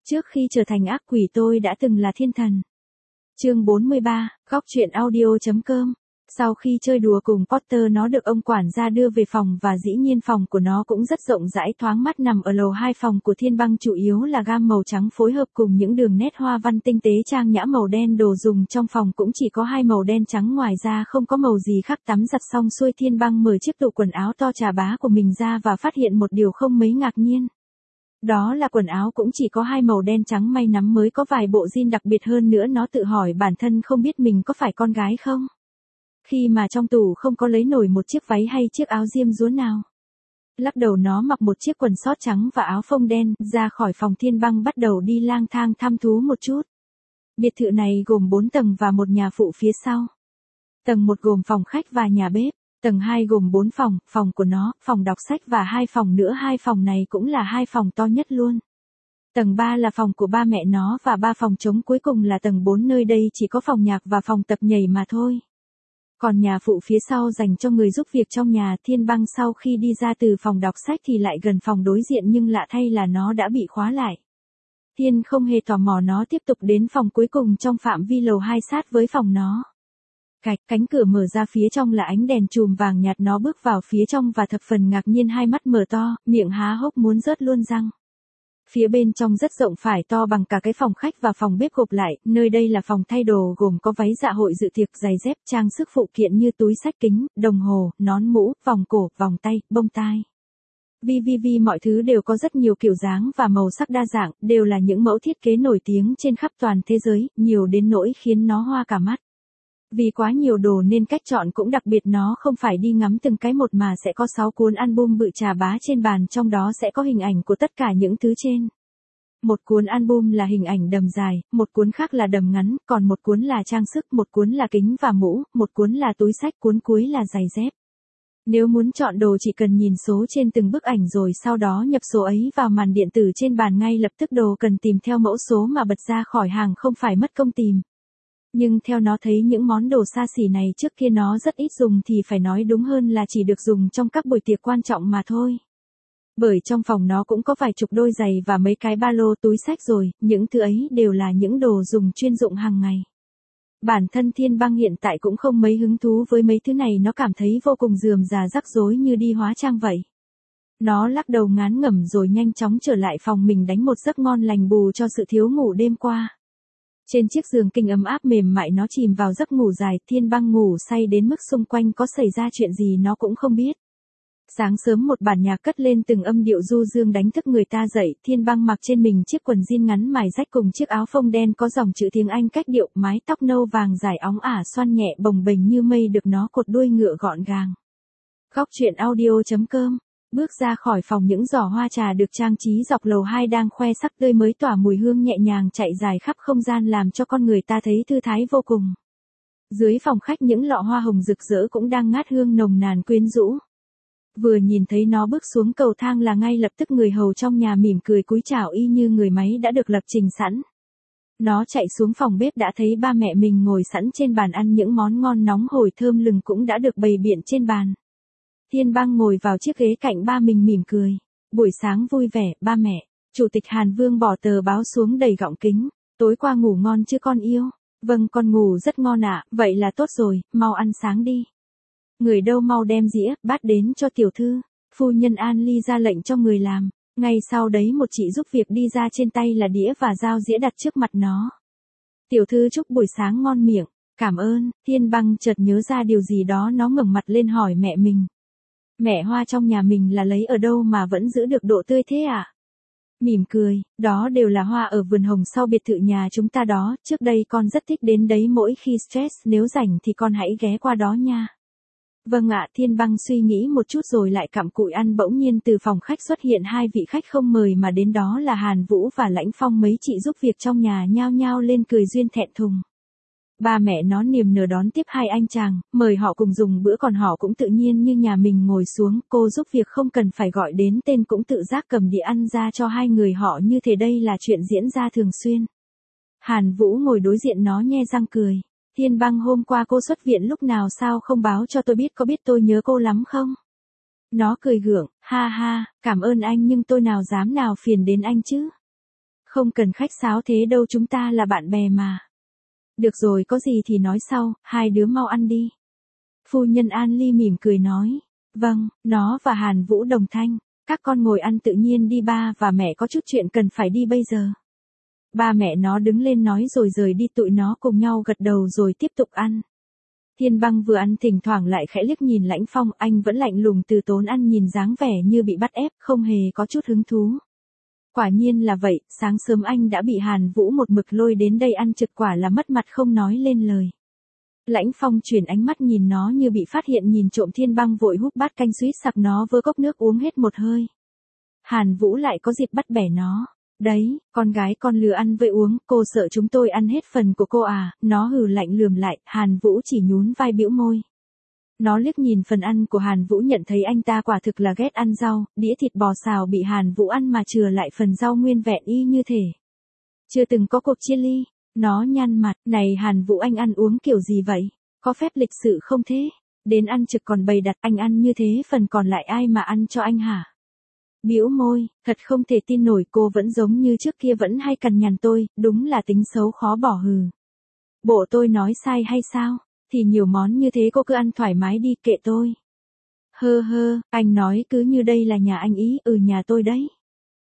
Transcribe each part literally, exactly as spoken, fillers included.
Trước khi trở thành ác quỷ tôi đã từng là thiên thần. Chương bốn mươi ba, góc truyện audio.com. Sau khi chơi đùa cùng Potter nó được ông quản gia đưa về phòng và dĩ nhiên phòng của nó cũng rất rộng rãi thoáng mắt nằm ở lầu hai. Phòng của Thiên Băng chủ yếu là gam màu trắng phối hợp cùng những đường nét hoa văn tinh tế trang nhã màu đen. Đồ dùng trong phòng cũng chỉ có hai màu đen trắng, ngoài ra không có màu gì khác. Tắm giặt xong xuôi, Thiên Băng mở chiếc tủ quần áo to chà bá của mình ra và phát hiện một điều không mấy ngạc nhiên. Đó là quần áo cũng chỉ có hai màu đen trắng, may nắm mới có vài bộ jean đặc biệt hơn nữa. Nó tự hỏi bản thân không biết mình có phải con gái không, khi mà trong tủ không có lấy nổi một chiếc váy hay chiếc áo diêm dúa nào. Lắc đầu nó mặc một chiếc quần sót trắng và áo phông đen, ra khỏi phòng. Thiên Băng bắt đầu đi lang thang thăm thú một chút. Biệt thự này gồm bốn tầng và một nhà phụ phía sau. Tầng một gồm phòng khách và nhà bếp. Tầng hai gồm bốn phòng, phòng của nó, phòng đọc sách và hai phòng nữa. Hai phòng này cũng là hai phòng to nhất luôn. Tầng ba là phòng của ba mẹ nó và ba phòng trống cuối cùng là tầng bốn, nơi đây chỉ có phòng nhạc và phòng tập nhảy mà thôi. Còn nhà phụ phía sau dành cho người giúp việc trong nhà. Thiên Băng sau khi đi ra từ phòng đọc sách thì lại gần phòng đối diện, nhưng lạ thay là nó đã bị khóa lại. Thiên không hề tò mò, nó tiếp tục đến phòng cuối cùng trong phạm vi lầu hai sát với phòng nó. Cạch, cánh cửa mở ra, phía trong là ánh đèn chùm vàng nhạt. Nó bước vào phía trong và thập phần ngạc nhiên, hai mắt mở to, miệng há hốc muốn rớt luôn răng. Phía bên trong rất rộng, phải to bằng cả cái phòng khách và phòng bếp gộp lại. Nơi đây là phòng thay đồ, gồm có váy dạ hội, dự tiệc, giày dép, trang sức phụ kiện như túi xách, kính, đồng hồ, nón mũ, vòng cổ, vòng tay, bông tai. Vi vi vi mọi thứ đều có rất nhiều kiểu dáng và màu sắc đa dạng, đều là những mẫu thiết kế nổi tiếng trên khắp toàn thế giới, nhiều đến nỗi khiến nó hoa cả mắt. Vì quá nhiều đồ nên cách chọn cũng đặc biệt, nó không phải đi ngắm từng cái một mà sẽ có sáu cuốn album bự chà bá trên bàn, trong đó sẽ có hình ảnh của tất cả những thứ trên. Một cuốn album là hình ảnh đầm dài, một cuốn khác là đầm ngắn, còn một cuốn là trang sức, một cuốn là kính và mũ, một cuốn là túi xách, cuốn cuối là giày dép. Nếu muốn chọn đồ chỉ cần nhìn số trên từng bức ảnh rồi sau đó nhập số ấy vào màn điện tử trên bàn, ngay lập tức đồ cần tìm theo mẫu số mà bật ra khỏi hàng, không phải mất công tìm. Nhưng theo nó thấy những món đồ xa xỉ này trước kia nó rất ít dùng, thì phải nói đúng hơn là chỉ được dùng trong các buổi tiệc quan trọng mà thôi. Bởi trong phòng nó cũng có vài chục đôi giày và mấy cái ba lô, túi xách rồi, những thứ ấy đều là những đồ dùng chuyên dụng hàng ngày. Bản thân Thiên Băng hiện tại cũng không mấy hứng thú với mấy thứ này, nó cảm thấy vô cùng rườm rà rắc rối như đi hóa trang vậy. Nó lắc đầu ngán ngẩm rồi nhanh chóng trở lại phòng mình đánh một giấc ngon lành bù cho sự thiếu ngủ đêm qua. Trên chiếc giường kinh ấm áp mềm mại nó chìm vào giấc ngủ dài. Thiên Băng ngủ say đến mức xung quanh có xảy ra chuyện gì nó cũng không biết. Sáng sớm một bản nhạc cất lên từng âm điệu du dương đánh thức người ta dậy. Thiên Băng mặc trên mình chiếc quần jean ngắn mài rách cùng chiếc áo phông đen có dòng chữ tiếng Anh cách điệu, mái tóc nâu vàng dài óng ả xoăn nhẹ bồng bềnh như mây được nó cột đuôi ngựa gọn gàng. Góc truyện audio.com. Bước ra khỏi phòng, những giỏ hoa trà được trang trí dọc lầu hai đang khoe sắc tươi mới tỏa mùi hương nhẹ nhàng chạy dài khắp không gian, làm cho con người ta thấy thư thái vô cùng. Dưới phòng khách những lọ hoa hồng rực rỡ cũng đang ngát hương nồng nàn quyến rũ. Vừa nhìn thấy nó bước xuống cầu thang là ngay lập tức người hầu trong nhà mỉm cười cúi chào y như người máy đã được lập trình sẵn. Nó chạy xuống phòng bếp đã thấy ba mẹ mình ngồi sẵn trên bàn ăn, những món ngon nóng hổi thơm lừng cũng đã được bày biện trên bàn. Thiên Băng ngồi vào chiếc ghế cạnh ba mình mỉm cười. Buổi sáng vui vẻ, ba mẹ. Chủ tịch Hàn Vương bỏ tờ báo xuống đầy gọng kính. Tối qua ngủ ngon chưa con yêu? Vâng, con ngủ rất ngon ạ. Vậy là tốt rồi, mau ăn sáng đi. Người đâu mau đem dĩa, bát đến cho tiểu thư. Phu nhân An Ly ra lệnh cho người làm. Ngay sau đấy một chị giúp việc đi ra, trên tay là đĩa và dao dĩa đặt trước mặt nó. Tiểu thư chúc buổi sáng ngon miệng. Cảm ơn. Thiên Băng chợt nhớ ra điều gì đó, nó ngẩng mặt lên hỏi mẹ mình. Mẹ, hoa trong nhà mình là lấy ở đâu mà vẫn giữ được độ tươi thế ạ? À? Mỉm cười, đó đều là hoa ở vườn hồng sau biệt thự nhà chúng ta đó, trước đây con rất thích đến đấy, mỗi khi stress, nếu rảnh thì con hãy ghé qua đó nha. Vâng ạ. Thiên Băng suy nghĩ một chút rồi lại cặm cụi ăn. Bỗng nhiên từ phòng khách xuất hiện hai vị khách không mời mà đến, đó là Hàn Vũ và Lãnh Phong. Mấy chị giúp việc trong nhà nhao nhao lên cười duyên thẹn thùng. Ba mẹ nó niềm nở đón tiếp hai anh chàng, mời họ cùng dùng bữa, còn họ cũng tự nhiên như nhà mình ngồi xuống. Cô giúp việc không cần phải gọi đến tên cũng tự giác cầm đĩa ăn ra cho hai người họ, như thế đây là chuyện diễn ra thường xuyên. Hàn Vũ ngồi đối diện nó nhe răng cười. Thiên Băng, hôm qua cô xuất viện lúc nào sao không báo cho tôi biết, có biết tôi nhớ cô lắm không? Nó cười gượng, ha ha, cảm ơn anh nhưng tôi nào dám nào phiền đến anh chứ. Không cần khách sáo thế đâu, chúng ta là bạn bè mà. Được rồi, có gì thì nói sau, hai đứa mau ăn đi. Phu nhân An Ly mỉm cười nói. Vâng, nó và Hàn Vũ đồng thanh. Các con ngồi ăn tự nhiên đi, ba và mẹ có chút chuyện cần phải đi bây giờ. Ba mẹ nó đứng lên nói rồi rời đi, tụi nó cùng nhau gật đầu rồi tiếp tục ăn. Thiên Băng vừa ăn thỉnh thoảng lại khẽ liếc nhìn Lãnh Phong, anh vẫn lạnh lùng từ tốn ăn, nhìn dáng vẻ như bị bắt ép, không hề có chút hứng thú. Quả nhiên là vậy, sáng sớm anh đã bị Hàn Vũ một mực lôi đến đây ăn trực, quả là mất mặt không nói lên lời. Lãnh Phong chuyển ánh mắt nhìn nó như bị phát hiện nhìn trộm, Thiên Băng vội húp bát canh suýt sặc nó vơ cốc nước uống hết một hơi. Hàn Vũ lại có dịp bắt bẻ nó. Đấy, con gái con lừa ăn với uống, cô sợ chúng tôi ăn hết phần của cô à, nó hừ lạnh lườm lại, Hàn Vũ chỉ nhún vai bĩu môi. Nó liếc nhìn phần ăn của Hàn Vũ, nhận thấy anh ta quả thực là ghét ăn rau, đĩa thịt bò xào bị Hàn Vũ ăn mà chừa lại phần rau nguyên vẹn y như thể chưa từng có cục chili. Nó nhăn mặt, này Hàn Vũ, anh ăn uống kiểu gì vậy? Có phép lịch sự không thế? Đến ăn trực còn bày đặt, anh ăn như thế phần còn lại ai mà ăn cho anh hả? Bĩu môi, thật không thể tin nổi, cô vẫn giống như trước kia, vẫn hay cằn nhằn tôi, đúng là tính xấu khó bỏ hừ. Bộ tôi nói sai hay sao? Thì nhiều món như thế cô cứ ăn thoải mái đi, kệ tôi. Hơ hơ, anh nói cứ như đây là nhà anh ý, ừ nhà tôi đấy.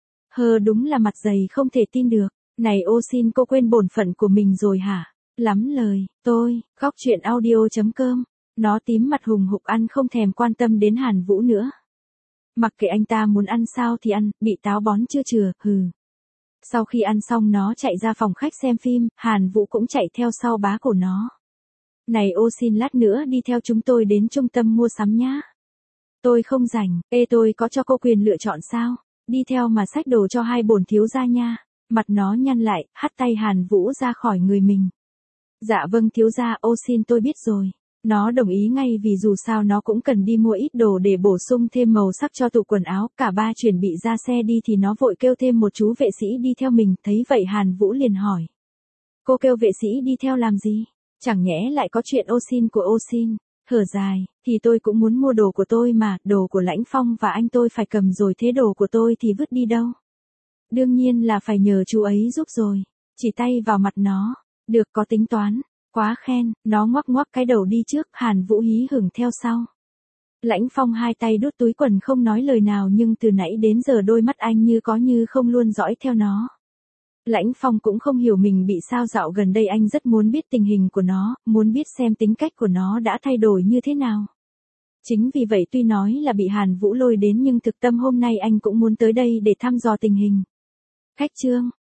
Hơ, đúng là mặt dày không thể tin được. Này ô xin, cô quên bổn phận của mình rồi hả? Lắm lời, tôi, góc truyện audio chấm com. Nó tím mặt hùng hục ăn, không thèm quan tâm đến Hàn Vũ nữa. Mặc kệ anh ta muốn ăn sao thì ăn, bị táo bón chưa chừa, hừ. Sau khi ăn xong nó chạy ra phòng khách xem phim, Hàn Vũ cũng chạy theo sau bá cổ nó. Này ô xin, lát nữa đi theo chúng tôi đến trung tâm mua sắm nhá. Tôi không rảnh, ê tôi có cho cô quyền lựa chọn sao? Đi theo mà xách đồ cho hai bổn thiếu gia nha. Mặt nó nhăn lại, hắt tay Hàn Vũ ra khỏi người mình. Dạ vâng thiếu gia, ô xin tôi biết rồi. Nó đồng ý ngay vì dù sao nó cũng cần đi mua ít đồ để bổ sung thêm màu sắc cho tủ quần áo. Cả ba chuẩn bị ra xe đi thì nó vội kêu thêm một chú vệ sĩ đi theo mình. Thấy vậy Hàn Vũ liền hỏi. Cô kêu vệ sĩ đi theo làm gì? Chẳng nhẽ lại có chuyện ô xin của ô xin? Thở dài, thì tôi cũng muốn mua đồ của tôi mà, đồ của Lãnh Phong và anh tôi phải cầm rồi, thế đồ của tôi thì vứt đi đâu? Đương nhiên là phải nhờ chú ấy giúp rồi. Chỉ tay vào mặt nó. Được, có tính toán. Quá khen, nó ngoắc ngoắc cái đầu đi trước, Hàn Vũ hí hửng theo sau. Lãnh Phong hai tay đút túi quần không nói lời nào, nhưng từ nãy đến giờ đôi mắt anh như có như không luôn dõi theo nó. Lãnh Phong cũng không hiểu mình bị sao dạo gần đây, anh rất muốn biết tình hình của nó, muốn biết xem tính cách của nó đã thay đổi như thế nào. Chính vì vậy tuy nói là bị Hàn Vũ lôi đến nhưng thực tâm hôm nay anh cũng muốn tới đây để thăm dò tình hình. Khách trương,